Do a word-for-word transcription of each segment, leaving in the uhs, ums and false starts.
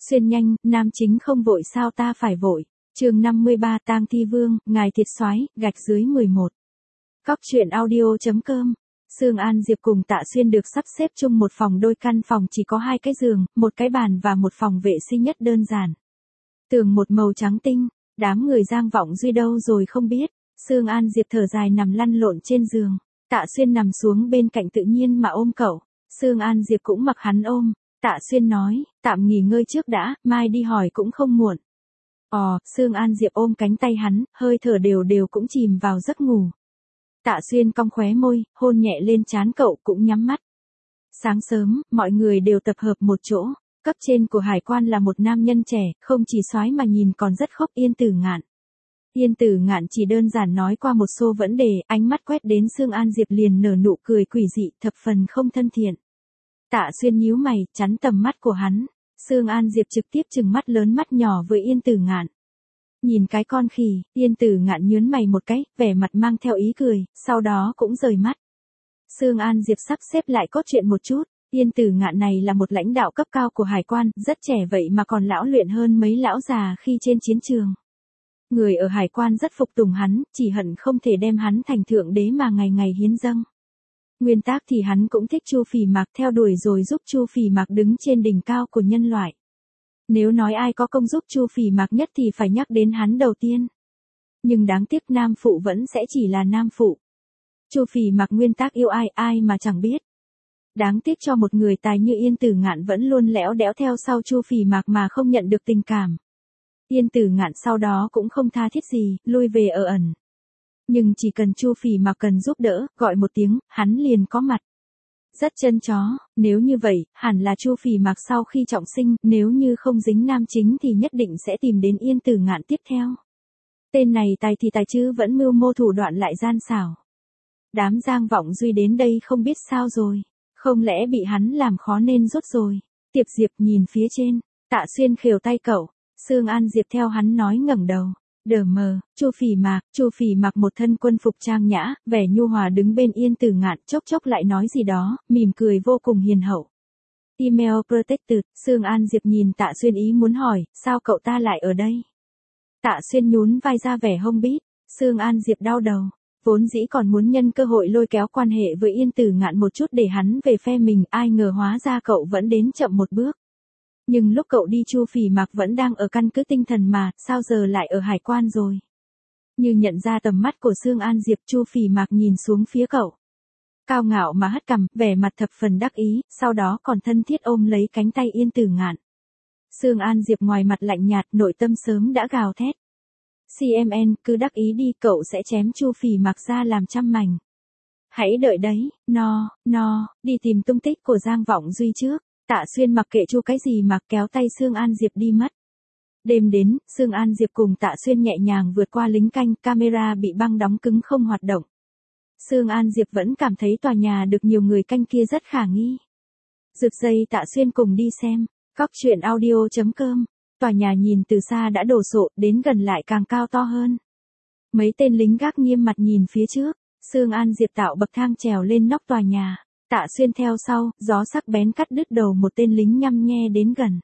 Xuyên nhanh, nam chính không vội sao ta phải vội. Chương năm mươi ba Tang Thi Vương, ngài thiệt soái, gạch dưới mười một. Góc truyện audio.com. Sương An Diệp cùng Tạ Xuyên được sắp xếp chung một phòng, đôi căn phòng chỉ có hai cái giường, một cái bàn và một phòng vệ sinh nhất đơn giản. Tường một màu trắng tinh, đám người Giang Vọng Duy đâu rồi không biết. Sương An Diệp thở dài nằm lăn lộn trên giường, Tạ Xuyên nằm xuống bên cạnh tự nhiên mà ôm cậu. Sương An Diệp cũng mặc hắn ôm. Tạ Xuyên nói, tạm nghỉ ngơi trước đã, mai đi hỏi cũng không muộn. Ồ, Sương An Diệp ôm cánh tay hắn, hơi thở đều đều cũng chìm vào giấc ngủ. Tạ Xuyên cong khóe môi, hôn nhẹ lên trán cậu cũng nhắm mắt. Sáng sớm, mọi người đều tập hợp một chỗ. Cấp trên của hải quan là một nam nhân trẻ, không chỉ soái mà nhìn còn rất khốc, Yên Tử Ngạn. Yên Tử Ngạn chỉ đơn giản nói qua một số vấn đề, ánh mắt quét đến Sương An Diệp liền nở nụ cười quỷ dị, thập phần không thân thiện. Tạ Xuyên nhíu mày, chắn tầm mắt của hắn. Sương An Diệp trực tiếp trừng mắt lớn mắt nhỏ với Yên Tử Ngạn. Nhìn cái con khỉ, Yên Tử Ngạn nhướng mày một cái, vẻ mặt mang theo ý cười, sau đó cũng rời mắt. Sương An Diệp sắp xếp lại cốt truyện một chút. Yên Tử Ngạn này là một lãnh đạo cấp cao của hải quan, rất trẻ vậy mà còn lão luyện hơn mấy lão già khi trên chiến trường. Người ở hải quan rất phục tùng hắn, chỉ hận không thể đem hắn thành thượng đế mà ngày ngày hiến dâng. Nguyên tắc thì hắn cũng thích Chu Phỉ Mạc, theo đuổi rồi giúp Chu Phỉ Mạc đứng trên đỉnh cao của nhân loại. Nếu nói ai có công giúp Chu Phỉ Mạc nhất thì phải nhắc đến hắn đầu tiên. Nhưng đáng tiếc nam phụ vẫn sẽ chỉ là nam phụ. Chu Phỉ Mạc nguyên tắc yêu ai, ai mà chẳng biết. Đáng tiếc cho một người tài như Yên Tử Ngạn vẫn luôn lẽo đẽo theo sau Chu Phỉ Mạc mà không nhận được tình cảm. Yên Tử Ngạn sau đó cũng không tha thiết gì, lui về ở ẩn. Nhưng chỉ cần Chu Phỉ Mạc cần giúp đỡ, gọi một tiếng, hắn liền có mặt. Rất chân chó, nếu như vậy, hẳn là Chu Phỉ Mạc sau khi trọng sinh, nếu như không dính nam chính thì nhất định sẽ tìm đến Yên Tử Ngạn tiếp theo. Tên này tài thì tài chứ vẫn mưu mô thủ đoạn lại gian xảo. Đám Giang Vọng Duy đến đây không biết sao rồi, không lẽ bị hắn làm khó nên rút rồi. Tiệp Diệp nhìn phía trên, Tạ Xuyên khều tay cậu, Sương An Diệp theo hắn nói ngẩng đầu. Đờ mờ, Chu Phỉ Mạc, Chu Phỉ Mạc một thân quân phục trang nhã, vẻ nhu hòa đứng bên Yên Tử Ngạn, chốc chốc lại nói gì đó, mỉm cười vô cùng hiền hậu. Email protected, Sương An Diệp nhìn Tạ Xuyên ý muốn hỏi, sao cậu ta lại ở đây? Tạ Xuyên nhún vai ra vẻ hông biết, Sương An Diệp đau đầu, vốn dĩ còn muốn nhân cơ hội lôi kéo quan hệ với Yên Tử Ngạn một chút để hắn về phe mình, ai ngờ hóa ra cậu vẫn đến chậm một bước. Nhưng lúc cậu đi Chu Phỉ Mạc vẫn đang ở căn cứ tinh thần mà, sao giờ lại ở hải quan rồi? Như nhận ra tầm mắt của Sương An Diệp, Chu Phỉ Mạc nhìn xuống phía cậu. Cao ngạo mà hất cằm, vẻ mặt thập phần đắc ý, sau đó còn thân thiết ôm lấy cánh tay Yên Tử Ngạn. Sương An Diệp ngoài mặt lạnh nhạt, nội tâm sớm đã gào thét. xê em en, cứ đắc ý đi, cậu sẽ chém Chu Phỉ Mạc ra làm trăm mảnh. Hãy đợi đấy, no, no, đi tìm tung tích của Giang Vọng Duy trước. Tạ Xuyên mặc kệ Chu cái gì mà kéo tay Sương An Diệp đi mất. Đêm đến, Sương An Diệp cùng Tạ Xuyên nhẹ nhàng vượt qua lính canh, camera bị băng đóng cứng không hoạt động. Sương An Diệp vẫn cảm thấy tòa nhà được nhiều người canh kia rất khả nghi. Rực dây Tạ Xuyên cùng đi xem. Góc truyện audio.com. Tòa nhà nhìn từ xa đã đổ sộ, đến gần lại càng cao to hơn. Mấy tên lính gác nghiêm mặt nhìn phía trước. Sương An Diệp tạo bậc thang trèo lên nóc tòa nhà. Tạ Xuyên theo sau, gió sắc bén cắt đứt đầu một tên lính nhăm nhe đến gần.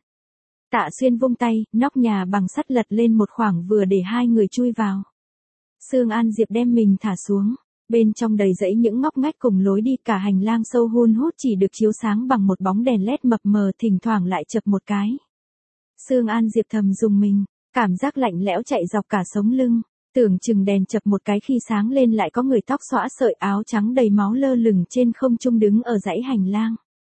Tạ Xuyên vung tay, nóc nhà bằng sắt lật lên một khoảng vừa để hai người chui vào. Sương An Diệp đem mình thả xuống, bên trong đầy rẫy những ngóc ngách cùng lối đi, cả hành lang sâu hun hút chỉ được chiếu sáng bằng một bóng đèn led mập mờ, thỉnh thoảng lại chập một cái. Sương An Diệp thầm rùng mình, cảm giác lạnh lẽo chạy dọc cả sống lưng. Tưởng chừng đèn chập một cái khi sáng lên lại có người tóc xõa sợi áo trắng đầy máu lơ lửng trên không trung đứng ở dãy hành lang.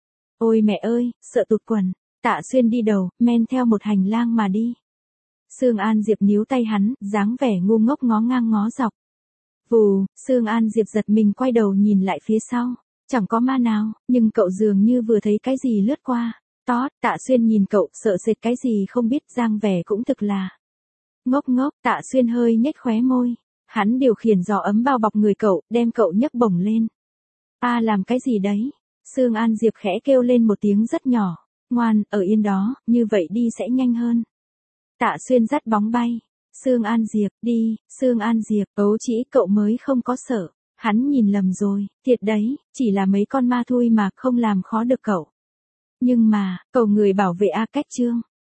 Ôi mẹ ơi, sợ tụt quần. Tạ Xuyên đi đầu, men theo một hành lang mà đi. Sương An Diệp níu tay hắn, dáng vẻ ngu ngốc ngó ngang ngó dọc. Vù, Sương An Diệp giật mình quay đầu nhìn lại phía sau. Chẳng có ma nào, nhưng cậu dường như vừa thấy cái gì lướt qua. Tót, Tạ Xuyên nhìn cậu, sợ sệt cái gì không biết, dáng vẻ cũng thực là ngốc ngốc. Tạ Xuyên hơi nhếch khóe môi. Hắn điều khiển gió ấm bao bọc người cậu, đem cậu nhấc bổng lên. A làm cái gì đấy? Sương An Diệp khẽ kêu lên một tiếng rất nhỏ. Ngoan, ở yên đó, như vậy đi sẽ nhanh hơn. Tạ Xuyên dắt bóng bay. Sương An Diệp, đi, Sương An Diệp, ấu chỉ cậu mới không có sợ. Hắn nhìn lầm rồi, thiệt đấy, chỉ là mấy con ma thui mà không làm khó được cậu. Nhưng mà, cầu người bảo vệ A Cách Trương.